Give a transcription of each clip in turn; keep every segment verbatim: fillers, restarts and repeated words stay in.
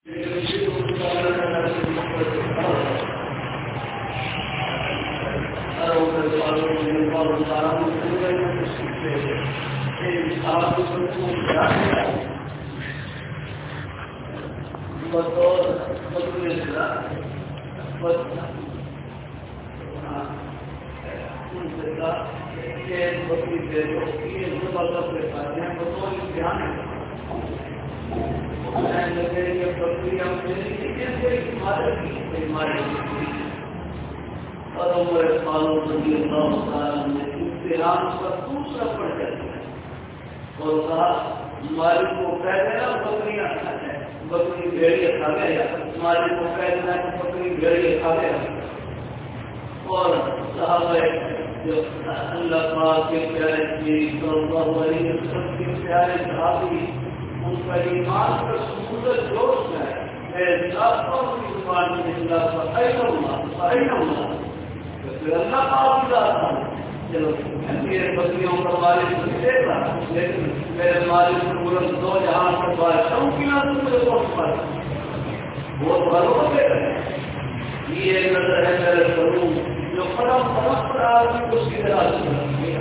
اور کہا مالک کو کہہ دینا بکریاں کھا جائے، بکری بھیڑیاں کھا گیا، مالک کو کہہ دینا کہ بکری بھیڑیاں کھا گیا۔ اور صحابہ جو اللہ پاک کے پیارے صلی اللہ علیہ وسلم کے پیارے صحابی، ان کا ایمان کا سمندر جوش ہے، احساس اور کی زبان میں اللہ کا این اللہ این اللہ پھر اللہ پاک لاتا ہے۔ چلو میرے بکریوں کا مالک دے گا، لیکن میرے مالک پورن دو جہاں پر بادشاہوں کی نہ مجھے بہت پاس بہت بھروسے رہے۔ یہ نظر ہے میرے کروں جو قدم قدم پر آدمی کو سیدھے راستے پر کیا،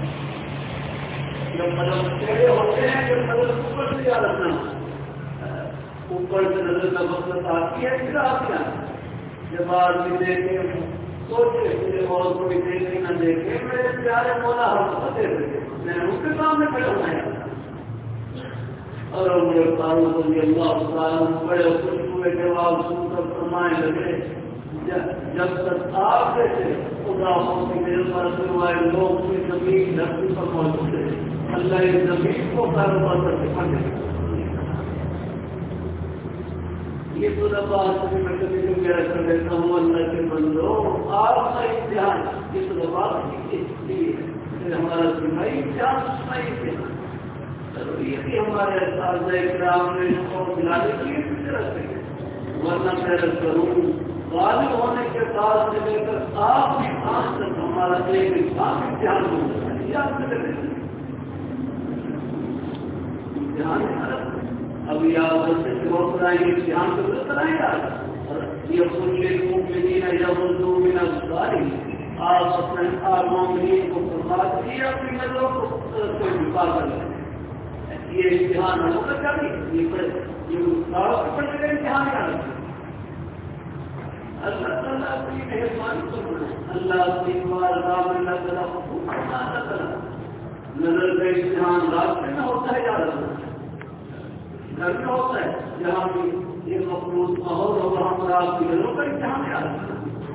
جو قدم ٹیڑھے ہوتے ہیں، جو قدم اوپر سے یاد رکھنا، اوپر سے نظر کا مقصد آتی ہے پھر آتی ہے جب آدمی دیکھے سوچے مجھے اور کوئی دیکھے نہ دیکھے، میرے پیارے مولا ہم فتح دے میں ان کے سامنے کھڑے ہونا ہے۔ اور میرے فاروق رضی اللہ تعالیٰ بڑے خوش ہوئے جواب سن کر فرمانے لگے جب تک آپ جیسے خدا کی مہربانی والے لوگ کی زمین دھرتی پر موجود ہے، اللہ اس زمین کو کاروبار کر کے پڑھے۔ یہ تو بات میں کبھی کبھی کر دیتا ہوں اللہ کے بندو، آپ کا امتحان یہ تو بات ہمارا سنائی امتحان سنائی امتحان ضروری ہے کہ ہمارے اساتذہ کرام نے اس کو دلانے کے لیے فکر رکھتے ہیں، ورنہ میں کروں غالب ہونے کے بعد سے لے کر آپ کی آنکھ تک ہمارا ایک انسان امتحان ہو جاتا ہے۔ یاد میں امتحان اب یاد سے بہت بنائیں گے امتحان کو تو کرائیں گا یہ سن لے ممکن یا بندو بنا گزاری آپ اپنے مومنین کو فرما دیے، اپنی نظروں کو کوئی دفاع کر لیں۔ یہ امتحان ہوگا کبھی یہ داڑوں کے پڑھ کے امتحان کیا رکھتے اللہ تعالیٰ اپنی مہربانی کرنا ہے، اللہ اپنی اللہ تعالیٰ نظر کا امتحان راستے میں ہوتا ہے، یاد رکھنا گھر میں ہوتا ہے، جہاں بھی یہ مخلوط ماحول ہو وہاں پر آپ کی گھروں کا امتحان یاد رکھنا،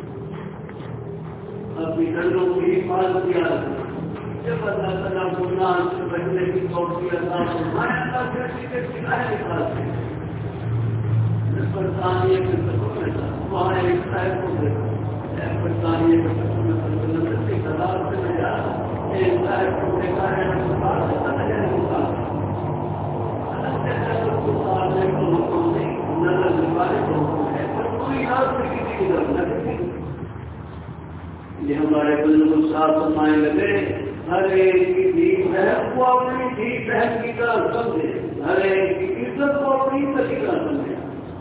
اپنی گھروں کی حفاظت یاد رکھنا۔ جب اللہ تعالیٰ گناہ سے بچنے کی توفیق عطا فرمائے، اللہ پھر کے سکھائے نکالتے ہیں۔ برطانیہ کے سفر میں تھا، وہاں ایک صاحب کو دیکھا، برطانیہ کے سفر میں لندن کی تعداد سے میں جا رہا ایک صاحب کو دیکھا ہے نظر یہ ہمارے بزرگ صاحب فرمانے لگے ہر ایک کی بھی بہن کو اپنی بھی بہن کی طرح سمجھے، ہر ایک کی عزت کو اپنی کی طرح سمجھے۔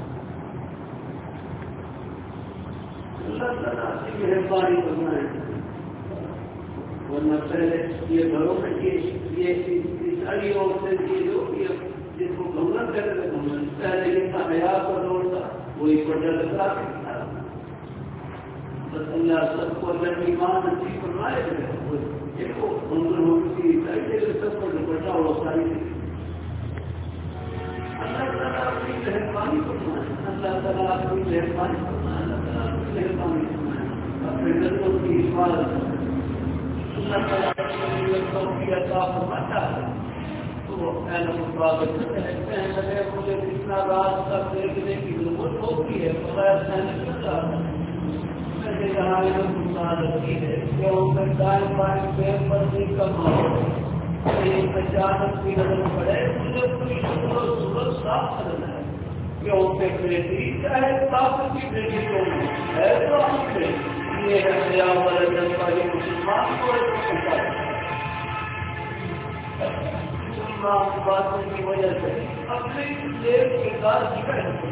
اللہ تعالیٰ کی مہربانی کرنا ہے، ورنہ پہلے یہ گھروں میں یہ ساری عورتیں یہ جو جن کو گھمنا کہتے تھے گھمنا پہلے جن کا حیا کا دور تھا وہی پردہ لگا کے بس اللہ سب کو اللہ کی ایمان نصیب فرمائے دیکھو ہوتی سب کو دوپٹہ اور ساری اللہ تعالیٰ اپنی مہربانی فرمائے، اللہ تعالیٰ اپنی مہربانی فرمائے، اللہ تعالیٰ اپنی مہربانی فرمائے، اپنے نظروں کی حفاظت اللہ تعالیٰ کی عطا فرماتا ہے۔ تو کہتے ہیں لگے مجھے کتنا رات تک دیکھنے کی ضرورت ہوتی ہے بغیر سہنے کرتا یہاں رکھی ہے دائیں بائیں پیر پر کا ماحول اچانک کی نظر پڑے مجھے پوری صورت صاف کرنا ہے کہ ان پہ بیٹی چاہے طاقت کی بیٹی کو ہے تو ہم سے یہ ہے خیال والا جذبہ یہ مسلمان کو تمام باتوں کی وجہ سے اپنے دیش کے کار کی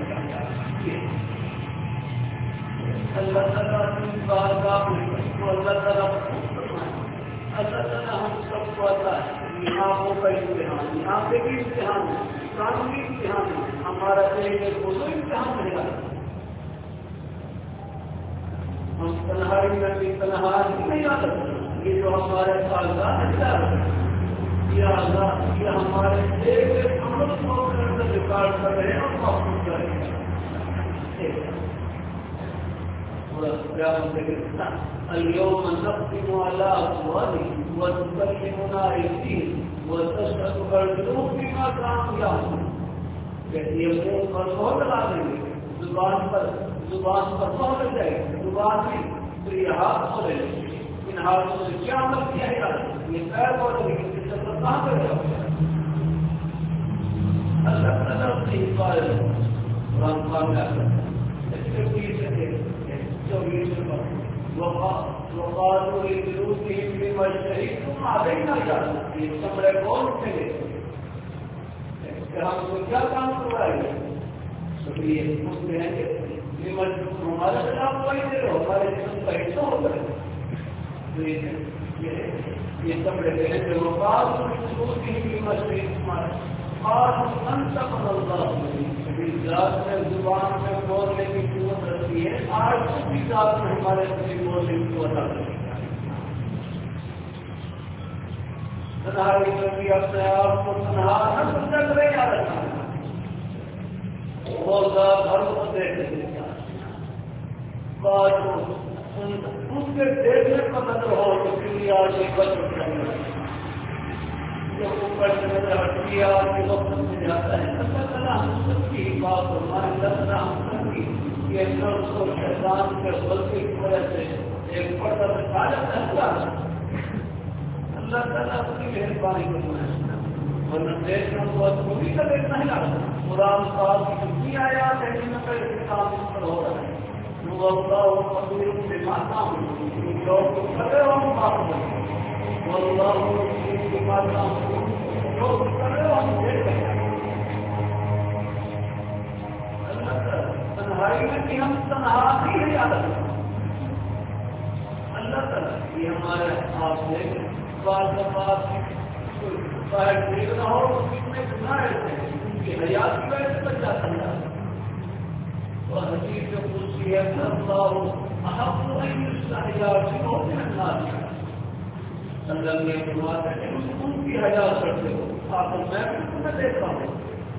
اللہ تعالیٰ کی بات کا اللہ تعالیٰ اللہ تعالیٰ ہم سب کو آتا ہے یہاں ہو کا امتحان یہاں پہ بھی امتحان ہے قانونی امتحان ہے ہمارا چاہیے وہ تو امتحان رہے گا ہم تنہائی میں بھی تنہائی نہیں آ سکتے یہ جو ہمارے کاغذات یہ آزاد یہ ہمارے ایک عمل کو ریکارڈ کر رہے ہیں اور محفوظ کر رہے ہیں اليوم نختم على أفواههم وتكلمنا أيديهم وتشهد أرجلهم بما كانوا يعملون یہ منہ پر مہر لگا دیں گے زبان پر زبان پر مہر لگ جائے گی زبان بھی تو یہ ہاتھ ہو رہے ہیں ان ہاتھوں سے کیا عمل کیا ہے یہ پیر ہو رہے ہیں اس سے کہاں کر جاؤ اللہ تعالیٰ اپنی حفاظت قرآن پاک میں آتا ہے اس کے پیچھے دیکھتے چوبیس وقالوا لجلودهم بما شهدتم علينا جاء یہ سمرے کون اٹھیں گے کہ ہم کو کیا کام کروائے گے شکریہ پوچھتے ہیں کہ ہمارے خلاف کوئی دے رہے ہو ہمارے جسم کا حصہ ہوتا ہے یہ سمرے کہیں کہ وقالوا لجلودهم بما شهدتم اور انتقل اللہ ذات میں زبان میں بولنے کی قوت رکھتی ہے آج بھی ذات میں ہمارے کسی بولنے کی قوت رکھتی ہے تنہائی میں بھی اپنے آپ کو تنہا نہ سمجھا کرے یا رکھنا وہ ذات ہر وقت دیکھتے بات اس کے دیکھنے کا نظر ہو تو پھر آج ایک بچ اٹھائے اوپر سے نظر ہٹتی ہے اور کے وقت میں جاتا ہے اللہ تعالیٰ ہم سب کی بات ہمارے اللہ تعالیٰ ہم سب کی یہ نفس اور شیطان کے غلطی کی وجہ سے ایک پردہ سے کھا جاتا ہے اللہ تعالیٰ اپنی مہربانی کرنا ہے ورنہ دیکھنا بہت خوبی کا دیکھنا ہے قرآن پاک کی کتنی آیات ہے جن کا کام اس پر ہو رہا ہے وہ اللہ قبیر سے ماتا ہوں لوگ کھڑے ہوں بات ہوں واللہ کی ماتا ہوں لوگ کھڑے ہوں دیکھ رہے ہیں اللہ تعالیٰ تنہائی میں بھی ہم تنہا ہی نہیں آتا اللہ تعالیٰ یہ ہمارے آپ سے بات بات باہر دیکھنا ہو تو کتنے گناہ رہتے ہیں ان کی حیات کی وجہ سے بچ جاتا ہے اور حدیث جو پوچھتی ہے اللہ احب ان الحیات کی ہوتے ہیں اللہ اللہ نے فرمایا کہ ان کی حیات کرتے ہو آپ میں بھی تمہیں دیکھتا ہوں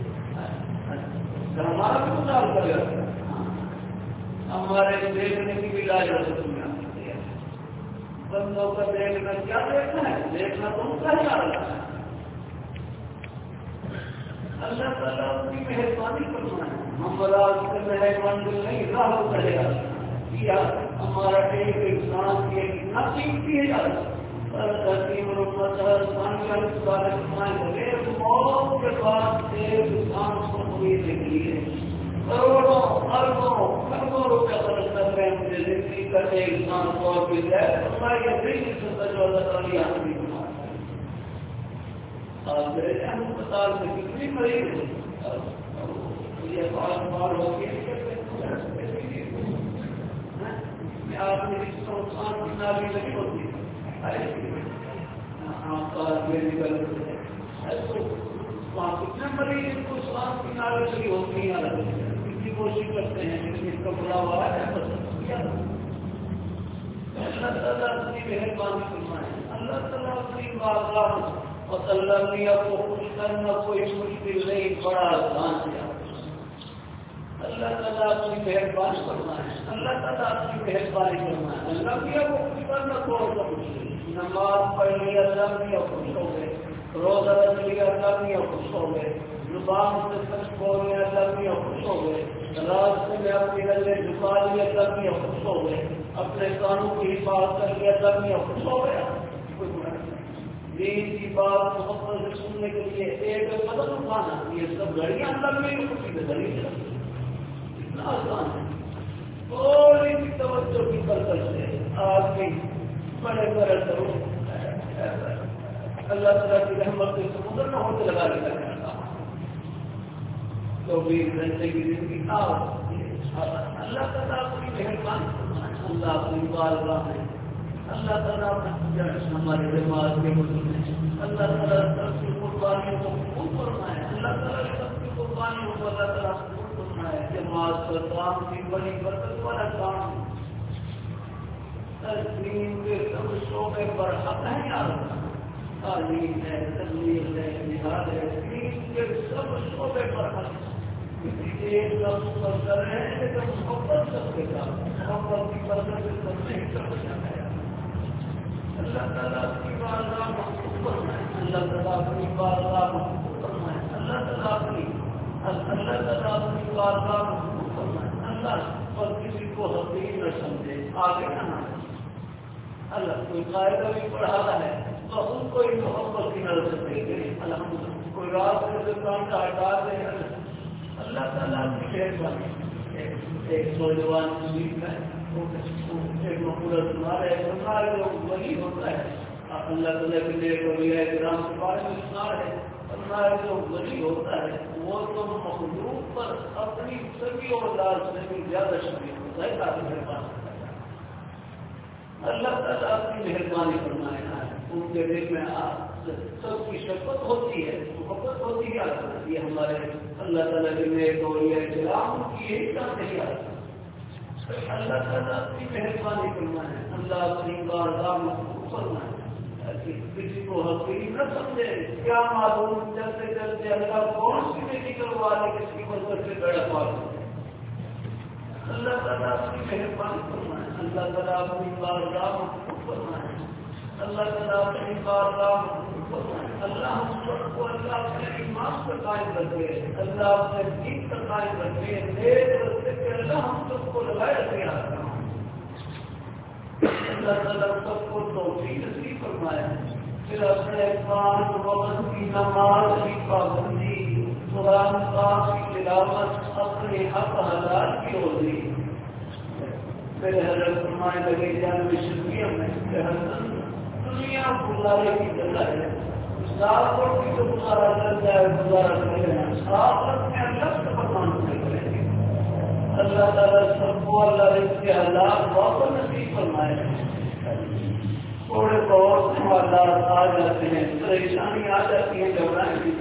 ہمارا بھی مثال کرے ہمارے دیکھنے کی بھی لاج ہوتی ہے بندوں کا دیکھنا کیا دیکھنا ہے دیکھنا تو ان کا ہی آ رہا ہے اللہ تعالیٰ اپنی مہربانی کرنا ہے ہم براد سے مہربان دل نہیں راہ رہے گا کیا ہمارا ایک انسان کی ایک نصیب کی ہے دھرتی مرمت ہر انسان کا اس بارے میں ایک موت کے بعد ایک انسان کو امید نکلی ہے کروڑوں اربوں کروڑوں روپیہ خرچ کر رہے ہیں مجھے زندگی کرتے انسان کو اور بھی ہے اللہ یہ دل سے جو اللہ تعالیٰ یہاں بھی ہسپتال میں کتنی مریض یہ بار بار ہو گئی آپ نے نقصان کی نالی نہیں ہوتی آپ کا میڈیکل وہاں کتنے مریض کو سانس کی نالی لگی ہوتی ہیں کتنی کوشش کرتے ہیں لیکن اس کا بڑا ہوا ہے اللہ تعالیٰ اپنی مہربانی فرمائے اللہ تعالیٰ اپنی بارگاہ اور اللہ میاں کو خوش کرنا کوئی مشکل نہیں بڑا آسان کیا اللہ تعالیٰ اپنی مہربانی کرنا ہے اللہ تعالیٰ اپنی مہربانی کرنا ہے اللہ میاں کو خوش کرنا تھوڑا سا مشکل نماز پڑھ لی اللہ میاں خوش ہو گئے روزہ رکھ لیا اللہ میاں خوش ہو گئے زبان سے سچ بول گئے اللہ میاں خوش ہو گئے راستے میں اپنی گلے جھکا لی اللہ میاں خوش ہو گئے اپنے کانوں کی حفاظت کر لیا اللہ میاں خوش ہو گیا دین کی بات محبت سے سننے کے لیے ایک قدم اٹھانا یہ سب گھڑیاں اللہ میں خوشی سے گھڑی اتنا آسان ہے تھوڑی سی توجہ کی برکت سے آدمی بڑے بڑے کرو اللہ تعالیٰ کی رحمت سے سمندر میں ہوتے لگا لیا کرتا چوبیس گھنٹے کی زندگی نہ ہوتی ہے اللہ تعالیٰ اپنی مہربانی فرمائے اللہ اپنی بارگاہ میں اللہ تعالیٰ ہمارے دماغ کے مطلب ہے اللہ تعالیٰ سب کی قربانیوں کو قبول فرمائے اللہ تعالیٰ سب کی قربانیوں کو اللہ تعالیٰ قبول فرمائے جماعت پر کام کی بڑی برکت والا کام تسلیم کے سب شعبے پر حق ہے یار تعلیم ہے تبلیغ ہے جہاد ہے دین کے سب شعبے پر حق ایک لفظ پر کر رہے ہیں لیکن محبت سب کے ساتھ محبت کی برکت سے سب نہیں کر جاتا ہے اللہ تعالیٰ کی بارگاہ محبوب فرمائے اللہ تعالیٰ اپنی بارگاہ محبوب فرمائے اللہ تعالیٰ اپنی اللہ تعالیٰ اپنی بارگاہ محبوب فرمائے اللہ پر کسی کو حقیر نہ سمجھے آگے نہ آئے اللہ کوئی قاعدہ بھی پڑھا ہے تو ان کو ہی محبت کی نظر سے دیکھے الحمد کوئی رات سے کام کا ہٹا دے اللہ تعالیٰ کی مہربانی ایک نوجوان مجید ہے ایک مقبول سنا رہے سنا رہے جو وہی ہوتا ہے اللہ تعالیٰ کے لیے کبھی ہے گرام کے بارے میں سنا رہے سنا رہے جو وہی ہوتا ہے وہ تو مخلوق پر اپنی سبھی اولاد سے بھی زیادہ شکریہ ہوتا ہے تاکہ مہربان اللہ تعالیٰ اپنی مہربانی فرمائے ہے ان کے دل میں سب کی شفقت ہوتی ہے محبت ہوتی ہے یہ ہمارے اللہ تعالیٰ کے نیک اولیاء کرام کی یہی چاہتے ہی آتا اللہ تعالیٰ اپنی مہربانی فرمائے اللہ اپنی بارگاہ محبوب فرمائے کسی کو حقیر نہ سمجھے کیا معلوم چلتے چلتے اللہ کون سی میں نکلوا لے کسی کو سب سے بڑا پاس اللہ تعالیٰ اپنی مہربانی فرمائے اللہ تعالیٰ اپنی بارگاہ محبوب فرمائے اللہ تعالیٰ اپنی بارگاہ محبوب فرمائے اللہ ہم سب کو اللہ اپنے ایمان پر قائم رکھے اللہ اپنے دین پر قائم رکھے نیک رستے پہ اللہ ہم سب کو لگائے رکھے اللہ تعالیٰ سب کو توفیق نصیب فرمائے پھر اپنے ایمان وقت کی نماز کی پابندی قرآن پاک کی تلاوت اپنے حق حلال کی ہوتی میرے حضرت فرمائے لگے جان میں شکریہ میں دنیا گزارے کی جگہ ہے سات روٹی تو گزارا کر جائے گزارا کر لینا آپ اپنے اللہ سے فرمان سے کریں گے اللہ تعالیٰ سب کو اللہ رزق کے حالات واپس نصیب فرمائے تھوڑے بہت حالات آ جاتے ہیں پریشانی آ جاتی ہے گھبرائیں گی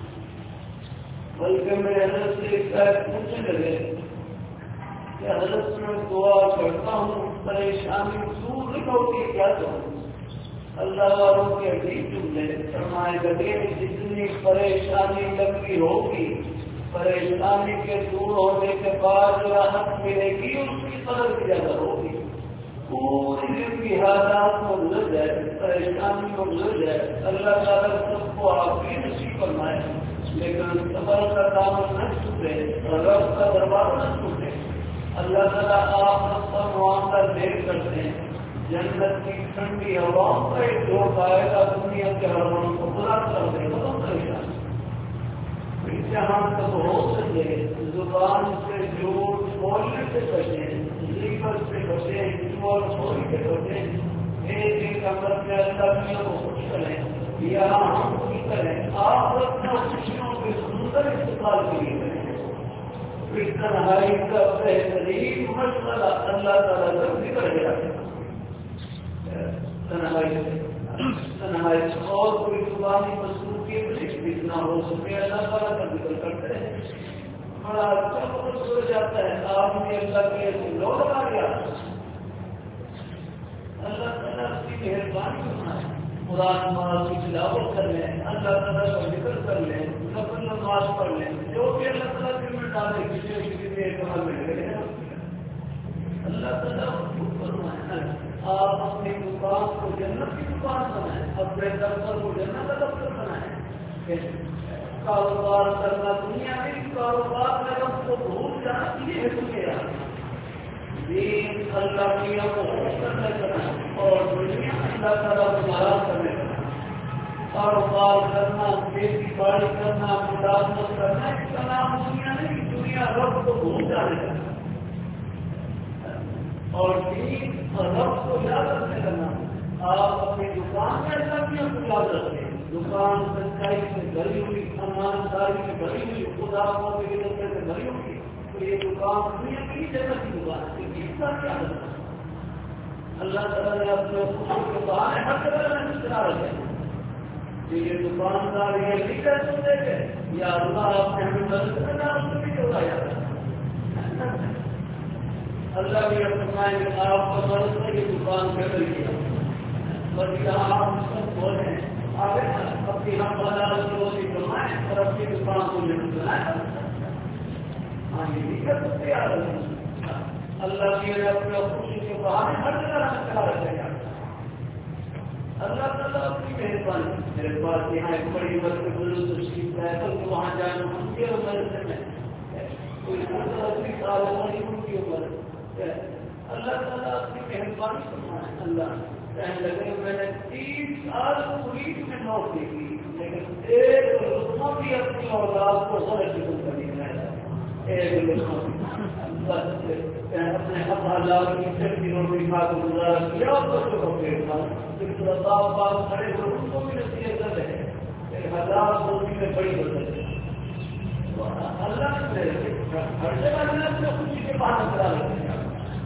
بلکہ میرے حضرت سے ایک شاید پوچھنے لگے کہ حضرت میں دعا کرتا ہوں پریشانی دور نہیں ہوتی کیا کروں اللہ والوں کے عجیب جملے فرمائے لگے جتنی پریشانی لگی ہوگی پریشانی کے دور ہونے کے بعد راحت ملے گی اس کی قدر بھی زیادہ ہوگی پوری زندگی حالات کو گزر جائے پریشانی کو گزر جائے اللہ تعالیٰ سب کو آپ بھی نصیب فرمائے لیکن صبر کا دامن نہ چھوٹے رب کا دروازہ نہ چھوٹے اللہ تعالیٰ آپ سب کا معاملہ دیر کرتے ہیں جنت کی ٹھنڈی ہواؤں کا ایک جوڑ آئے گا دنیا کے ہرمن کو پورا کر دے گا تو پریشان جہاں تک ہو سکے زبان سے جھوٹ بولنے سے بچے لیور سے بچے جھوٹ بول کے بچے ایک ایک عمل میں اللہ کو خوش کریں یہاں ہم خوش کریں آپ اپنا خوشیوں کے سندر استعمال کے لیے کریں اس تنہائی کا بہترین مسئلہ اللہ تعالیٰ کا ذکر گیا تنہائی تنہائی اور کوئی زبانی مصروفیت جتنا ہو سکے اللہ تعالیٰ کا ذکر کرتے ہیں بڑا اچھا وقت ہو جاتا ہے آپ نے اللہ کے لو لگا دیا اللہ تعالیٰ کی مہربانی کرنا ہے قرآن نماز کی تلاوت کر لیں اللہ تعالیٰ کا ذکر کر لیں نفل نماز پڑھ لیں جو بھی اللہ تعالیٰ دل میں ڈالے کسی کسی میں عمل میں لگے اللہ تعالیٰ فرمائے آپ اپنی دکان کو جنت کی دکان بنائیں اپنے دفتر کو جنت کا دفتر بنائیں کاروبار کرنا دنیا میں کاروبار میں ہم کو بھول جانا یہ ہے دین اللہ کی کو خوش کرنے کرنا اور دنیا اللہ تعالیٰ کو ناراض کرنے کرنا کاروبار کرنا کھیتی باڑی کرنا ملازمت کرنا اس کا نام دنیا نہیں دنیا رب کو بھول جانے کرنا اور دین اور رب کو یاد رکھنے کرنا آپ اپنی دکان میں اللہ کی کو یاد رکھیں دکان سچائی سے بھری ہوئی، ایمانداری سے بھری ہوئی، خدا کے سے بھری ہوئی، تو یہ دکان دنیا کی جگہ کی دکان ہے، اس کا کیا ہوتا ہے؟ اللہ تعالیٰ نے اپنے خود کے بہانے ہر جگہ میں چلا رکھے کہ یہ دکاندار یہ نہیں کر سکتے گے یا اللہ اپنے ہمیں مدد کرنا اس کو بھی ہوگا جاتا ہے۔ اللہ بھی فرمائیں کہ آپ کو مدد سے یہ دکان کر رہی ہے، بس یہاں آپ سب بولیں آگے اپنی ہم بازار کی روزی کمائیں اور اپنی دکان کو نہیں بنائیں۔ ہاں یہ نہیں کر سکتے یار، اللہ کی اپنے خوشی کے بہانے ہر جگہ ہمیں چلا رکھا جاتا ہے۔ اللہ تعالیٰ اپنی مہربانی، میرے پاس یہاں ایک بڑی بچے بزرگ تشریف ہے، کل کو وہاں جانا ہم کی عمر سے میں کوئی اسی سال ہماری ان کی عمر ہے۔ اللہ تعالیٰ اپنی مہربانی فرمائے۔ اللہ کہنے لگے میں نے تیس سال پوری میں نوکری کی، لیکن ایک لقمہ بھی اپنی اولاد کو غلط قسم کا نہیں ہے، ایک لقمہ اپنے حالات کی چٹی روٹی کھا کے گزارا کیا اور بچوں کو پیٹ تھا، لیکن اللہ پاک کھڑے ہوئے ان کو بھی نصیحت کر رہے ہیں کہ ہزار روٹی میں بڑی بدل ہے۔ اللہ نے ہر جگہ میں اپنے خوشی کے بہانے کرا رکھے ہیں۔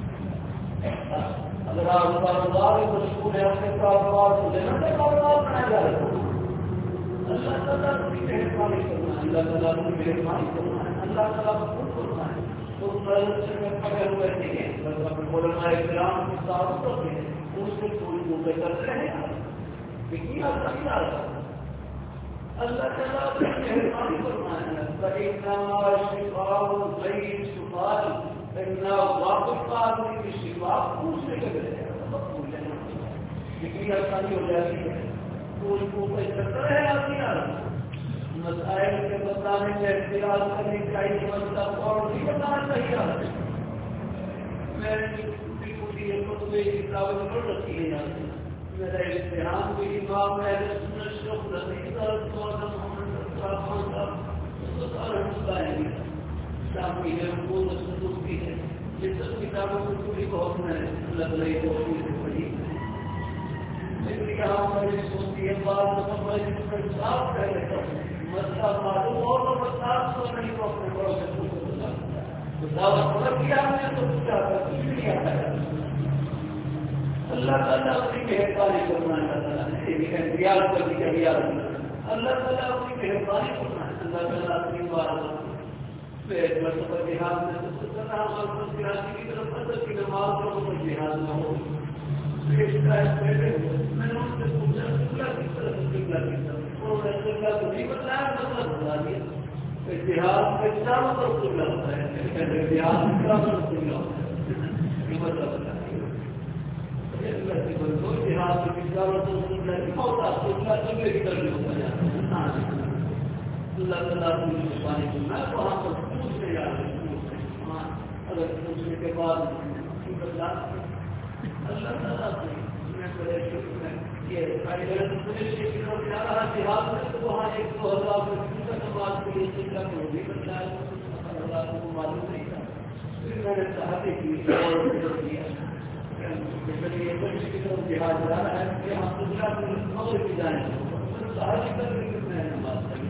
اگر آپ کاروبار مشکور ہے اپنے کاروبار کو دینا سے کاروبار بنایا جا رہا ہے، اللہ تعالیٰ اپنی مہربانی کرنا ہے، اللہ تعالیٰ اپنی مہربانی کرنا ہے، اللہ تعالیٰ کو خود کرنا ہے۔ تو سے میں پڑے ہوئے نہیں ہیں، بس اپنے علماء کرام کی تعارف کرتے ہیں، اس سے پوری پورے کرتے رہے ہیں۔ لیکن اللہ کیا رہا اللہ تعالیٰ اپنی مہربانی کرنا ہے۔ فإنما شفاء الغيب سؤال، ان واقف آدمی کی شفا پوچھنے کے بجائے سبق پوچھ لینا، کتنی آسانی ہو جاتی ہے۔ پوچھ پوچھ کرتا ہے آدمی آدمی مسائل کے بتانے میں اختلاف کرنی چاہیے، مطلب اور بھی بتانا چاہیے۔ میں نے چھوٹی چھوٹی خطبے کی کتابیں پڑھ رکھی ہے، میرا امتحان بھی امام ہے محمد شامی ہے، وہ سندوستی ہے، یہ سب کتابوں کو پوری بہت میں لگ رہی ہے پڑھی، لیکن یہاں پر سوچتی ہے بات صاف کہہ لیتا ہوں مسئلہ معلوم اور تو مسئلہ تو نہیں تو اپنے بڑوں سے پوچھ سکتا تو دعوت خبر کیا ہم نے تو پوچھا تھا کچھ بھی نہیں آتا ہے۔ اللہ تعالیٰ اپنی مہربانی کرنا ہے، اللہ تعالیٰ نے اختیار کر دیا گیا، اللہ تعالیٰ اپنی مہربانی کرنا ہے، اللہ تعالیٰ اپنی بات مرتبہ جہاد میں سب سے زیادہ ہمارے کراچی کی طرف اثر کی نماز کو جہاد نہ ہو میں نے ان سے پوچھا قبلہ کس طرف قبلہ کس طرف انہوں نے قبلہ کو نہیں بتایا، مطلب بتا دیا کہ جہاد کے چاروں طرف قبلہ ہوتا ہے، جہاد کے چاروں طرف قبلہ ہوتا ہے، یہ مطلب بتا دیا جہاد کے چاروں طرف قبلہ نہیں ہوتا، قبلہ قبلے کی طرف ہوتا جاتا ہے۔ اللہ تعالیٰ کی مہربانی کرنا ہے، وہاں پر پوچھنے جا رہے ہیں، اگر پوچھنے کے بعد اللہ تعالیٰ سے میں بڑے شکر ہے یہ جا رہا جہاد میں تو وہاں ایک دو ہزار کا سماج کے لیے چنتا کو بھی بنتا ہے، اللہ کو معلوم نہیں تھا، پھر میں نے چاہتے کی اور کیا کی طرف جہاد جا رہا ہے کہ ہم دوسرا خبر کی جائیں صحابی کر کے میں نماز پڑھی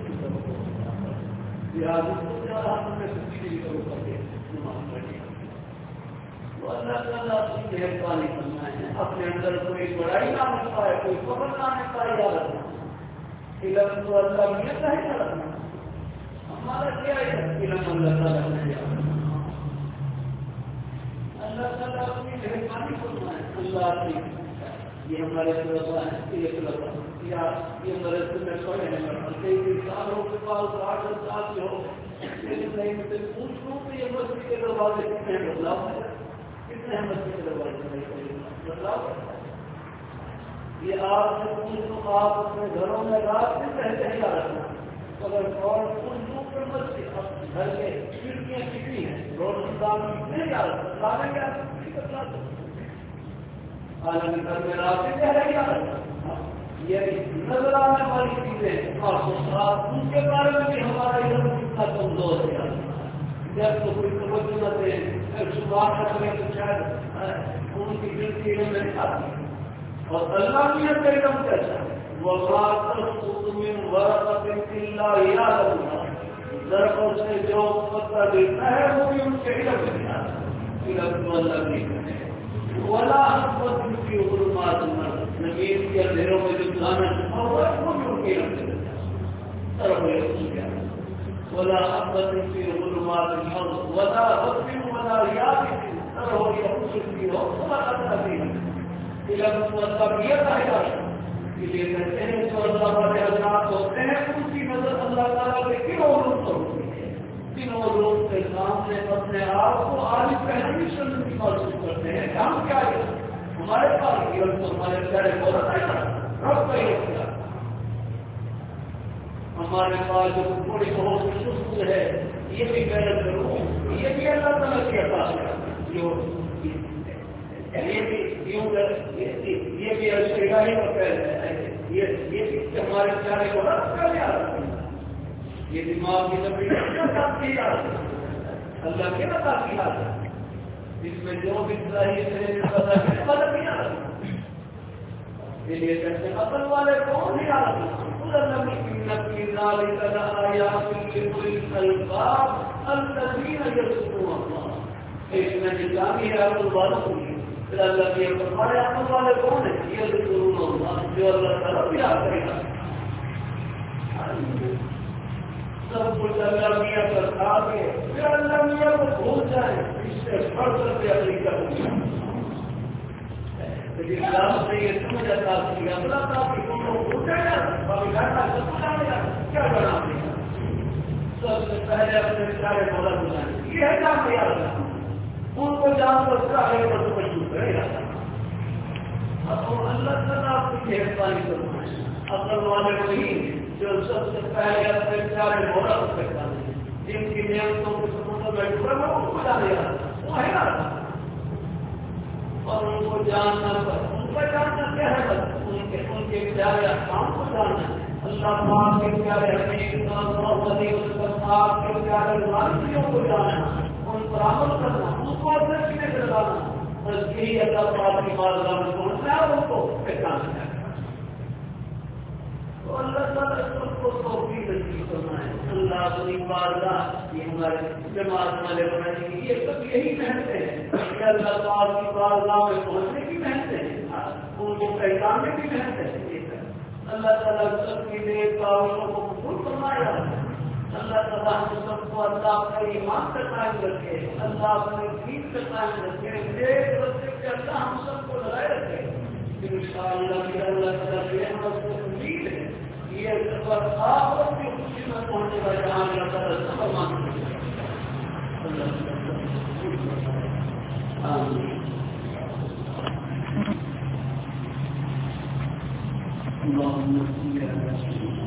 جہاد کو جا رہا تو میں سچی کی طرف کر کے نماز پڑھی۔ تو اللہ تعالیٰ اپنی مہربانی کرنا ہے، اپنے اندر کوئی بڑائی نہ رکھتا ہے، کوئی خبر نہ رکھتا ہے، یاد رکھنا علم تو اللہ میں کا ہی رکھنا، ہمارا کیا ہے علم اللہ تعالیٰ نے دیا، اللہ تعالیٰ اپنی مہربانی کرنا ہے۔ اللہ کی یہ ہمارے طلبا ہیں، یہ طلبا یا یہ مدرسے میں پڑھے ہیں، کئی سال ہو کے بعد آٹھ دس سال سے ہو، لیکن نہیں مجھے پوچھ لوں کہ یہ مسجد کے دروازے کتنے بدلاؤ ہے، کتنے مسجد کے دروازے بدلاؤ ہے۔ یہ آپ سے پوچھ لوں، آپ اپنے گھروں میں رات میں رہتے ہیں یا رکھنا، اگر اور پوچھ لوں کہ مسجد گھر کے کھڑکیاں کتنی ہیں، روشن دان کتنے یا رکھنا کیا بدلا دو عالمی گھر میں رات میں رہ یا رکھنا، یہ نظر آنے والی چیزیں ان کے بارے میں بھی ہمارا علم کتنا کمزور ہے، جب تو کوئی توجہ نہ دے شروعات کریں تو شاید ان کی گنتی علم میں نہیں آتی، اور اللہ کی علم کیسا ہے وما تسقط من ورقة إلا يعلمها درخت سے جو پتا دیتا ہے وہ بھی ان کے علم میں آتا ہے علم اللہ بھی ولا حبت کی علمات زمین کے اندھیروں میں جو دانا چھپا ہوا ہے وہ بھی ان کے علم میں طرف ہے ولا حبت کی علمات الارض ولا حبت ولا یابس طرح يخص کی ہو ولا قدر فيه علم اللہ بھی ہے یہ کہتے ہیں جو اللہ والے حضرات ہوتے ہیں ان کی نظر اللہ تعالیٰ کے کن علوم پر ہوتی ہے کن علوم کے سامنے اپنے آپ کو آج پہلی شرم محسوس کرتے ہیں کہ ہم کیا ہے ہمارے پاس علم تو ہمارے پیارے کو رکھا رب کا ہی رکھا ہمارے پاس جو تھوڑی بہت سست ہے یہ بھی محنت کروں یہ بھی اللہ تعالیٰ کی عطا ہے جو یہ بھی یہ بھی اشتہا ہی کا پہل ہے یہ ہمارے پیارے کو رد کر دیا یہ دماغ کی تبدیلی اللہ کے بتا کیا جس میں جو بھی صحیح پتا ہے غلط نہیں آ رہا یہ لیے کہتے ہیں عقل والے کون نہیں آ رہا اس میں نظامی ہے عقل والوں کو پھر اللہ کی ہمارے عقل والے کون ہیں یہ ضرور ہوگا جو اللہ تعالیٰ بھی یاد کرے گا سب کچھ اللہ میاں پر کھا کے پھر اللہ میاں کو بھول جائے اس سے پڑھ کر کے اپنی کروں اسلام سے یہ سمجھ آتا کہ اللہ تعالیٰ کی کو بھولے گا کیا بنا دے گا سب سے پہلے اپنے سارے بولا بنائیں یہ ہے کام تیار کرنا ان کو جان کر سارے پر مجبور کرے گا اب اللہ تعالیٰ آپ کی مہربانی کرنا ہے اصل والے وہی جو سب سے پہلے اپنے سارے بولا کرتا ہے جن کی نعمتوں کے سمندر میں ڈوبا وہ ان کو جانے گا وہ ہے نا اور ان کو جاننا پر ان کا جاننا کیا ہے بس ان کے ان کے پیارے احکام کو جاننا اللہ پاک کے پیارے حقیق محمد آپ کے پیارے والدیوں کو جاننا ان پر عمل کرنا ان کو اپنے سینے سے لگانا بس یہی اللہ پاک کی بارگاہ میں پہنچنا ہے ان کو پہچاننا ہے تو اللہ تعالیٰ سب کو توفیق نصیب کرنا ہے اللہ اپنی بارگاہ یہ ہمارے جماعت والے بنانے کی یہ سب یہی محنتیں ہیں کہ اللہ پاک کی بارگاہ میں پہنچنے کی محنتیں ہیں ان کو پہچاننے کی محنت ہے اللہ تعالیٰ سب کی نیک کاموں کو قبول فرمایا اللہ تعالیٰ ہم سب کو اللہ کا ایمان کا قائم رکھے اللہ اپنے دین کا قائم رکھے نیک رستے کے اللہ ہم سب کو لگائے رکھے انشاءاللہ کہ اللہ تعالیٰ کی رحمت سے امید ہے یہ سفر آخرت کی خوشی میں پہنچے گا جہاں اللہ تعالیٰ سفر مانگے آمین اللهم صل على